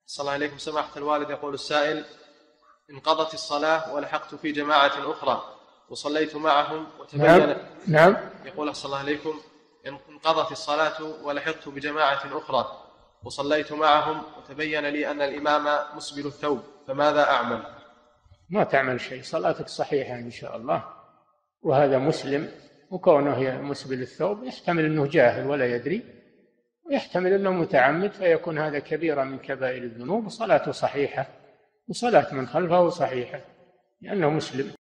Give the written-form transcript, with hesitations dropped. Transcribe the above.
صلى الله عليكم سماحة الوالد. يقول السائل: انقضت الصلاة ولحقت في جماعة أخرى وصليت معهم وتبين. نعم. يقول صلى الله عليكم: انقضت الصلاة ولحقت بجماعة أخرى وصليت معهم وتبين لي أن الإمام مسبل الثوب، فماذا أعمل؟ ما تعمل شيء، صلاتك صحيحة إن شاء الله. وهذا مسلم، وكونه مسبل الثوب يحتمل أنه جاهل ولا يدري، ويحتمل أنه متعمد، فيكون هذا كبيرة من كبائر الذنوب، وصلاته صحيحة وصلاة من خلفه صحيحة لأنه مسلم.